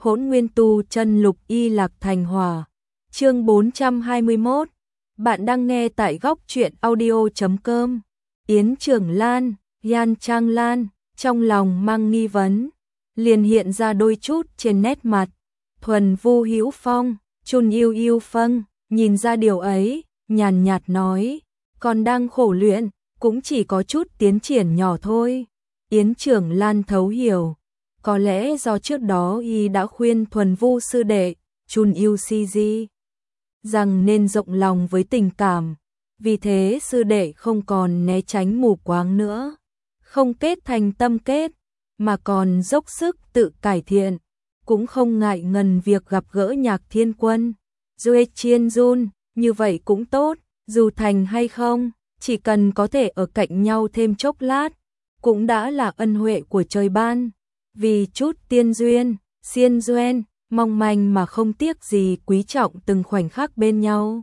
Hỗn Nguyên Tu Chân Lục Y Lạc Thành Hỏa. Chương 421. Bạn đang nghe tại góc truyện audio.com. Yến Trường Lan, Yan Trang Lan, trong lòng mang nghi vấn, liền hiện ra đôi chút trên nét mặt. Thuần Vu Hữu Phong, Chun Yêu Yêu Phân, nhìn ra điều ấy, nhàn nhạt nói, còn đang khổ luyện, cũng chỉ có chút tiến triển nhỏ thôi. Yến Trường Lan thấu hiểu, có lẽ do trước đó y đã khuyên Thuần Vu sư đệ, Chun Yêu Si Di, rằng nên rộng lòng với tình cảm, vì thế sư đệ không còn né tránh mù quáng nữa, không kết thành tâm kết, mà còn dốc sức tự cải thiện, cũng không ngại ngần việc gặp gỡ Nhạc Thiên Quân, Duy Chiên Jun, như vậy cũng tốt, dù thành hay không, chỉ cần có thể ở cạnh nhau thêm chốc lát, cũng đã là ân huệ của trời ban, vì chút tiên duyên, xiên duyên, mong manh mà không tiếc gì quý trọng từng khoảnh khắc bên nhau.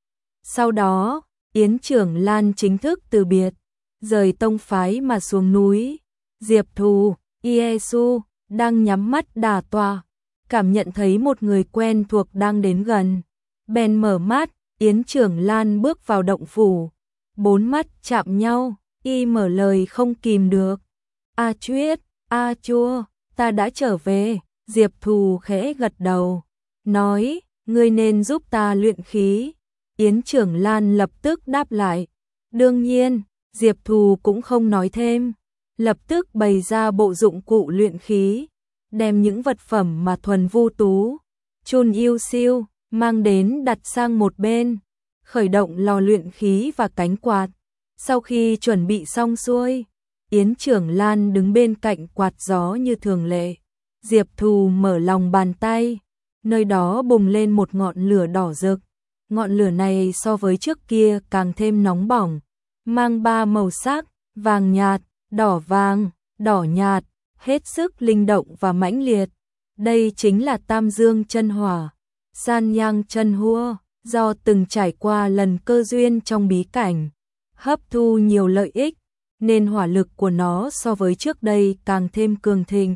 Sau đó, Yến Trường Lan chính thức từ biệt, rời tông phái mà xuống núi. Diệp Thù, Iesu, đang nhắm mắt đả tọa, cảm nhận thấy một người quen thuộc đang đến gần. Bèn mở mắt, Yến Trường Lan bước vào động phủ. Bốn mắt chạm nhau, y mở lời không kìm được. A Chuyết, A Chua, ta đã trở về. Diệp Thù khẽ gật đầu, nói, ngươi nên giúp ta luyện khí. Yến Trường Lan lập tức đáp lại, đương nhiên. Diệp Thù cũng không nói thêm, lập tức bày ra bộ dụng cụ luyện khí, đem những vật phẩm mà Thuần Vu Tú, Chun Yêu Siêu mang đến đặt sang một bên, khởi động lò luyện khí và cánh quạt. Sau khi chuẩn bị xong xuôi, Yến Trường Lan đứng bên cạnh quạt gió như thường lệ. Diệp Thù mở lòng bàn tay, nơi đó bùng lên một ngọn lửa đỏ rực. Ngọn lửa này so với trước kia càng thêm nóng bỏng, mang ba màu sắc, vàng nhạt, đỏ vàng, đỏ nhạt, hết sức linh động và mãnh liệt. Đây chính là Tam Dương Chân Hỏa, San Yang Chân Hua, do từng trải qua lần cơ duyên trong bí cảnh, hấp thu nhiều lợi ích, nên hỏa lực của nó so với trước đây càng thêm cường thịnh.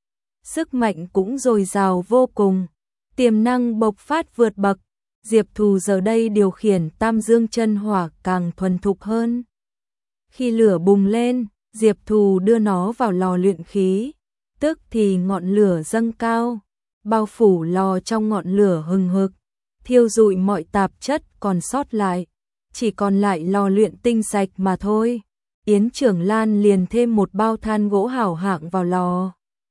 Sức mạnh cũng dồi dào vô cùng, tiềm năng bộc phát vượt bậc. Diệp Thù giờ đây điều khiển Tam Dương Chân Hỏa càng thuần thục hơn. Khi lửa bùng lên, Diệp Thù đưa nó vào lò luyện khí, tức thì ngọn lửa dâng cao, bao phủ lò trong ngọn lửa hừng hực, thiêu rụi mọi tạp chất còn sót lại, chỉ còn lại lò luyện tinh sạch mà thôi. Yến Trường Lan liền thêm một bao than gỗ hảo hạng vào lò.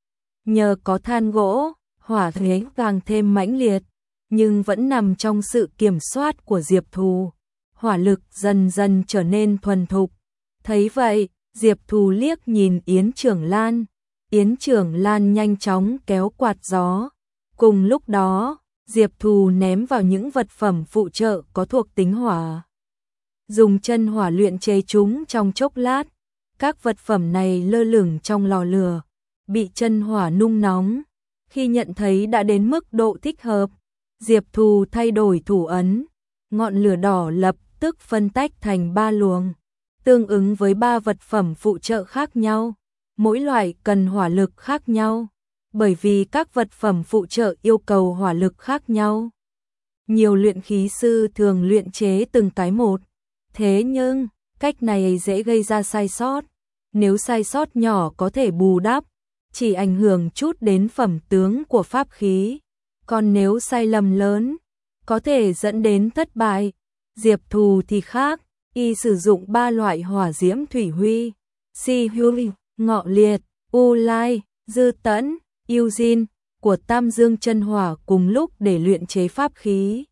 Nhờ có than gỗ, hỏa thế càng thêm mãnh liệt, nhưng vẫn nằm trong sự kiểm soát của Diệp Thù. Hỏa lực dần dần trở nên thuần thục. Thấy vậy, Diệp Thù liếc nhìn Yến Trường Lan. Yến Trường Lan nhanh chóng kéo quạt gió. Cùng lúc đó, Diệp Thù ném vào những vật phẩm phụ trợ có thuộc tính hỏa. Dùng chân hỏa luyện chế chúng trong chốc lát. Các vật phẩm này lơ lửng trong lò lửa, bị chân hỏa nung nóng. Khi nhận thấy đã đến mức độ thích hợp, Diệp Thù thay đổi thủ ấn, ngọn lửa đỏ lập tức phân tách thành 3 luồng, tương ứng với 3 vật phẩm phụ trợ khác nhau, mỗi loại cần hỏa lực khác nhau, bởi vì các vật phẩm phụ trợ yêu cầu hỏa lực khác nhau. Nhiều luyện khí sư thường luyện chế từng cái một, thế nhưng cách này dễ gây ra sai sót, nếu sai sót nhỏ có thể bù đắp, chỉ ảnh hưởng chút đến phẩm tướng của pháp khí. Còn nếu sai lầm lớn, có thể dẫn đến thất bại. Diệp Thù thì khác, y sử dụng 3 loại hỏa diễm thủy huy, Si Huy, Ngọ Liệt, U Lai, Dư Tẫn, Yêu Jin của Tam Dương Chân Hỏa cùng lúc để luyện chế pháp khí.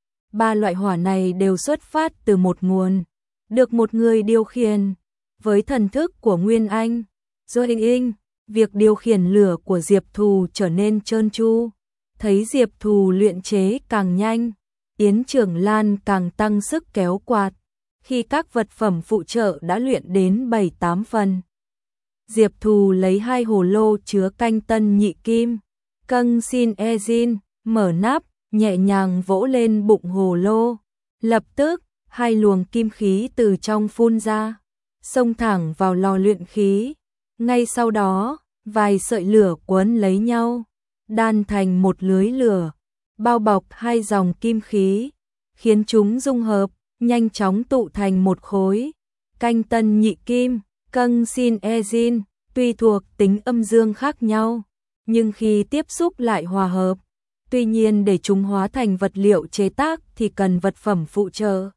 3 loại hỏa này đều xuất phát từ một nguồn, được một người điều khiển. Với thần thức của Nguyên Anh, Zoe, việc điều khiển lửa của Diệp Thù trở nên trơn tru. Thấy Diệp Thù luyện chế càng nhanh, Yến Trường Lan càng tăng sức kéo quạt. Khi các vật phẩm phụ trợ đã luyện đến 7-8 phần, Diệp Thù lấy 2 hồ lô chứa canh tân nhị kim, cân xin ezin, mở nắp, nhẹ nhàng vỗ lên bụng hồ lô. Lập tức, 2 luồng kim khí từ trong phun ra, xông thẳng vào lò luyện khí. Ngay sau đó, vài sợi lửa quấn lấy nhau, đan thành một lưới lửa, bao bọc hai dòng kim khí, khiến chúng dung hợp, nhanh chóng tụ thành một khối. Canh tân nhị kim, cân sin ezin, tuy thuộc tính âm dương khác nhau, nhưng khi tiếp xúc lại hòa hợp. Tuy nhiên để chúng hóa thành vật liệu chế tác thì cần vật phẩm phụ trợ.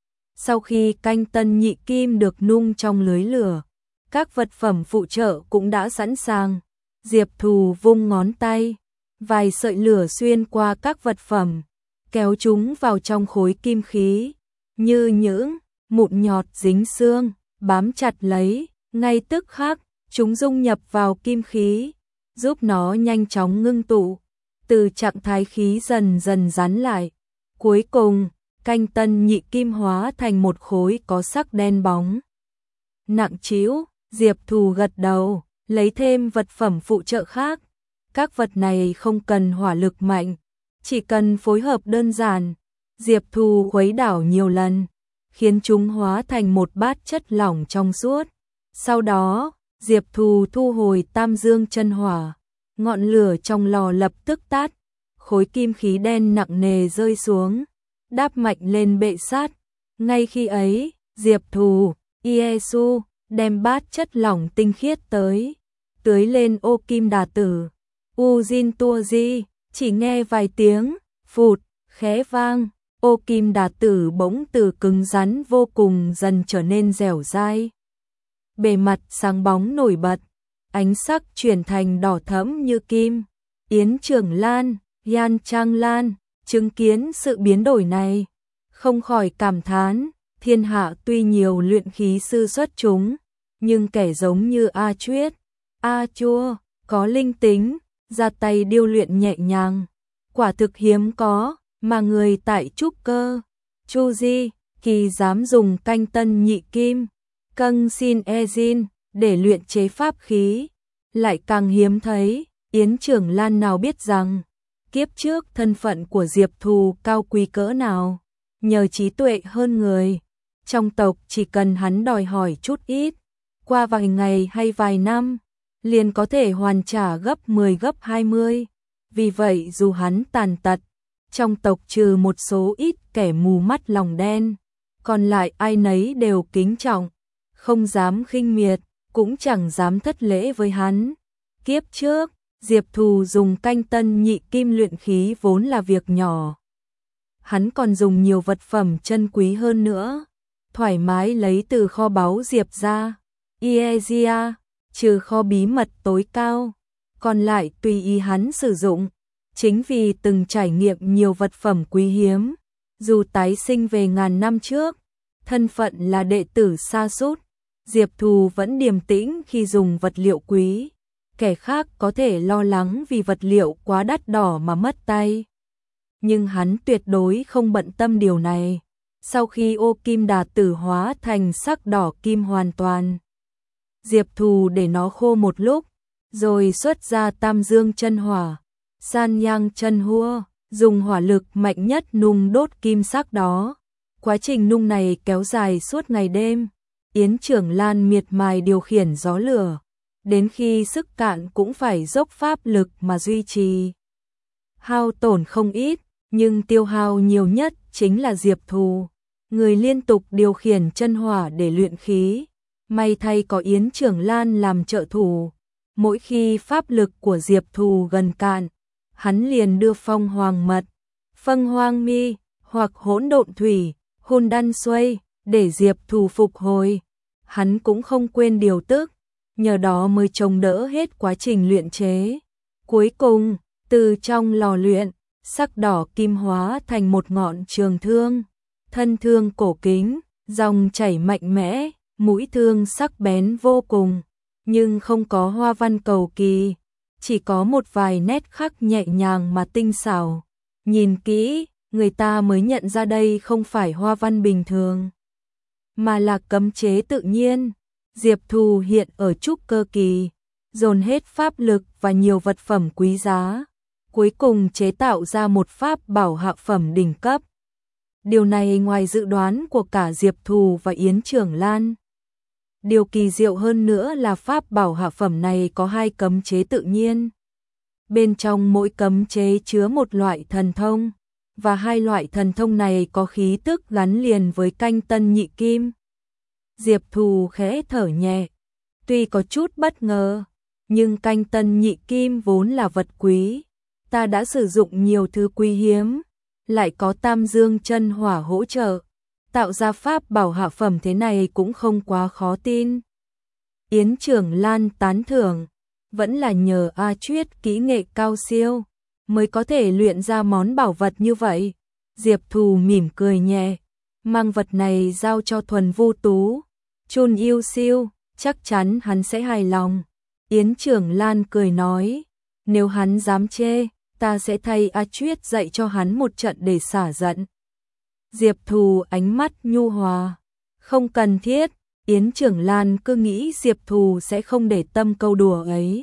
Sau khi canh tân nhị kim được nung trong lưới lửa, các vật phẩm phụ trợ cũng đã sẵn sàng. Diệp Thù vung ngón tay, vài sợi lửa xuyên qua các vật phẩm, kéo chúng vào trong khối kim khí, như những mụn nhọt dính xương, bám chặt lấy, ngay tức khắc, chúng dung nhập vào kim khí, giúp nó nhanh chóng ngưng tụ, từ trạng thái khí dần dần rắn lại. Cuối cùng, canh tân nhị kim hóa thành một khối có sắc đen bóng. Nặng trĩu, Diệp Thù gật đầu, lấy thêm vật phẩm phụ trợ khác. Các vật này không cần hỏa lực mạnh, chỉ cần phối hợp đơn giản. Diệp Thù khuấy đảo nhiều lần, khiến chúng hóa thành một bát chất lỏng trong suốt. Sau đó, Diệp Thù thu hồi tam dương chân hỏa, ngọn lửa trong lò lập tức tắt, khối kim khí đen nặng nề rơi xuống, đáp mạnh lên bệ sắt. Ngay khi ấy, Diệp Thù, Iesu, đem bát chất lỏng tinh khiết tới, tưới lên ô kim đà tử. Ujin Tuoji, chỉ nghe vài tiếng, phụt, khẽ vang, ô kim đà tử bỗng từ cứng rắn vô cùng dần trở nên dẻo dai. Bề mặt sáng bóng nổi bật, ánh sắc chuyển thành đỏ thẫm như kim. Yến Trường Lan, Yan Trang Lan, chứng kiến sự biến đổi này, không khỏi cảm thán, thiên hạ tuy nhiều luyện khí sư xuất chúng, nhưng kẻ giống như A Chuyết, A Chua, có linh tính, ra tay điêu luyện nhẹ nhàng, quả thực hiếm có, mà người tại trúc cơ, Chu Di, kỳ dám dùng canh tân nhị kim, cân sin ezin, để luyện chế pháp khí, lại càng hiếm thấy. Yến Trường Lan nào biết rằng, kiếp trước thân phận của Diệp Thù cao quý cỡ nào, nhờ trí tuệ hơn người, trong tộc chỉ cần hắn đòi hỏi chút ít, qua vài ngày hay vài năm, liền có thể hoàn trả gấp 10 gấp 20. Vì vậy dù hắn tàn tật, trong tộc trừ một số ít kẻ mù mắt lòng đen, còn lại ai nấy đều kính trọng, không dám khinh miệt, cũng chẳng dám thất lễ với hắn. Kiếp trước, Diệp Thù dùng canh tân nhị kim luyện khí vốn là việc nhỏ. Hắn còn dùng nhiều vật phẩm chân quý hơn nữa, thoải mái lấy từ kho báu Diệp ra, Iesia, trừ kho bí mật tối cao, còn lại tùy ý hắn sử dụng. Chính vì từng trải nghiệm nhiều vật phẩm quý hiếm, dù tái sinh về ngàn năm trước, thân phận là đệ tử sa sút, Diệp Thù vẫn điềm tĩnh khi dùng vật liệu quý. Kẻ khác có thể lo lắng vì vật liệu quá đắt đỏ mà mất tay, nhưng hắn tuyệt đối không bận tâm điều này. Sau khi ô kim đà tử hóa thành sắc đỏ kim hoàn toàn, Diệp Thù để nó khô một lúc, rồi xuất ra tam dương chân hỏa, san nhang chân hua, dùng hỏa lực mạnh nhất nung đốt kim sắc đó. Quá trình nung này kéo dài suốt ngày đêm, Yến Trường Lan miệt mài điều khiển gió lửa, đến khi sức cạn cũng phải dốc pháp lực mà duy trì. Hao tổn không ít, nhưng tiêu hao nhiều nhất chính là Diệp Thù, người liên tục điều khiển chân hỏa để luyện khí. May thay có Yến Trường Lan làm trợ thủ, mỗi khi pháp lực của Diệp Thù gần cạn, hắn liền đưa phong hoàng mật, phân hoang mi, hoặc hỗn độn thủy, hôn đan xuây, để Diệp Thù phục hồi. Hắn cũng không quên điều tức, nhờ đó mới chống đỡ hết quá trình luyện chế. Cuối cùng, từ trong lò luyện, sắc đỏ kim hóa thành một ngọn trường thương, thân thương cổ kính, dòng chảy mạnh mẽ, mũi thương sắc bén vô cùng, nhưng không có hoa văn cầu kỳ, chỉ có một vài nét khắc nhẹ nhàng mà tinh xảo. Nhìn kỹ, người ta mới nhận ra đây không phải hoa văn bình thường, mà là cấm chế tự nhiên. Diệp Thù hiện ở trúc cơ kỳ, dồn hết pháp lực và nhiều vật phẩm quý giá, cuối cùng chế tạo ra một pháp bảo hạ phẩm đỉnh cấp. Điều này ngoài dự đoán của cả Diệp Thù và Yến Trường Lan. Điều kỳ diệu hơn nữa là pháp bảo hạ phẩm này có hai cấm chế tự nhiên. bên trong mỗi cấm chế chứa một loại thần thông, và hai loại thần thông này có khí tức gắn liền với canh tân nhị kim. Diệp Thù khẽ thở nhẹ, tuy có chút bất ngờ, nhưng canh tân nhị kim vốn là vật quý, ta đã sử dụng nhiều thứ quý hiếm, lại có Tam Dương chân hỏa hỗ trợ, tạo ra pháp bảo hạ phẩm thế này cũng không quá khó tin. Yến Trưởng Lan tán thưởng, vẫn là nhờ A Chuyết kỹ nghệ cao siêu, mới có thể luyện ra món bảo vật như vậy. Diệp Thù mỉm cười nhẹ, mang vật này giao cho Thuần Vu Tú, Chun Yêu Siêu, chắc chắn hắn sẽ hài lòng. Yến Trưởng Lan cười nói, nếu hắn dám chê, ta sẽ thay A Chuyết dạy cho hắn một trận để xả giận. Diệp Thù ánh mắt nhu hòa, không cần thiết. Yến Trưởng Lan cứ nghĩ Diệp Thù sẽ không để tâm câu đùa ấy.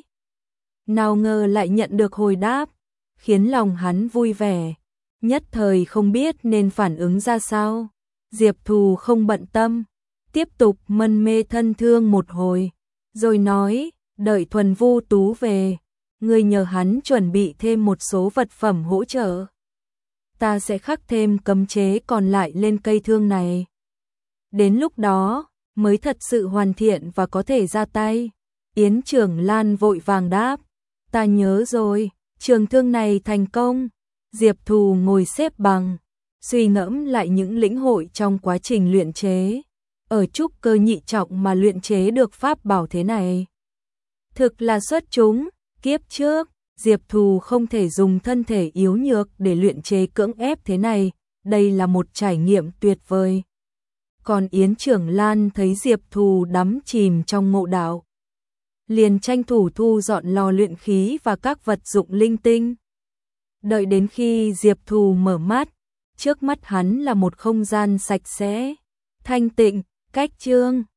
Nào ngờ lại nhận được hồi đáp, khiến lòng hắn vui vẻ, nhất thời không biết nên phản ứng ra sao. Diệp Thù không bận tâm, tiếp tục mân mê thân thương một hồi, rồi nói, đợi Thuần Vu Tú về, ngươi nhờ hắn chuẩn bị thêm một số vật phẩm hỗ trợ. Ta sẽ khắc thêm cấm chế còn lại lên cây thương này. Đến lúc đó, mới thật sự hoàn thiện và có thể ra tay. Yến Trưởng Lan vội vàng đáp, ta nhớ rồi, trường thương này thành công. Diệp Thù ngồi xếp bằng, suy ngẫm lại những lĩnh hội trong quá trình luyện chế. Ở trúc cơ nhị trọng mà luyện chế được pháp bảo thế này, thực là xuất chúng. Kiếp trước, Diệp Thù không thể dùng thân thể yếu nhược để luyện chế cưỡng ép thế này, đây là một trải nghiệm tuyệt vời. Còn Yến Trưởng Lan thấy Diệp Thù đắm chìm trong ngộ đạo, liền tranh thủ thu dọn lò luyện khí và các vật dụng linh tinh. Đợi đến khi Diệp Thù mở mắt, trước mắt hắn là một không gian sạch sẽ, thanh tịnh, cách chương.